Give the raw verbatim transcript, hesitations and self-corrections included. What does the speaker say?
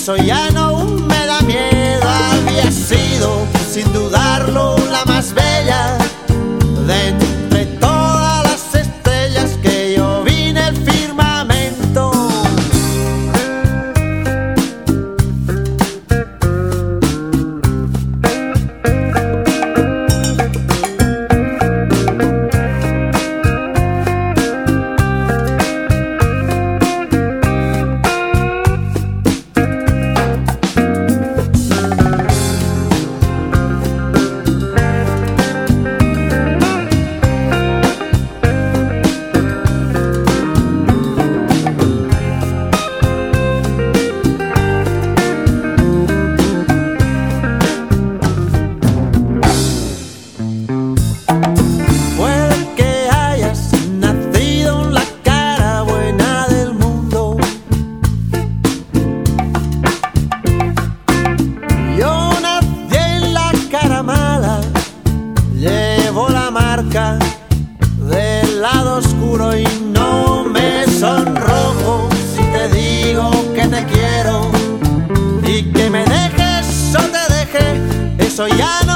eso ya no me da miedo. Había sido, sin dudarlo, la más bella de entre todas las estrellas que yo vi en el firmamento. Llevo la marca del lado oscuro y no me sonrojo si te digo que te quiero y que me dejes o te deje, eso ya no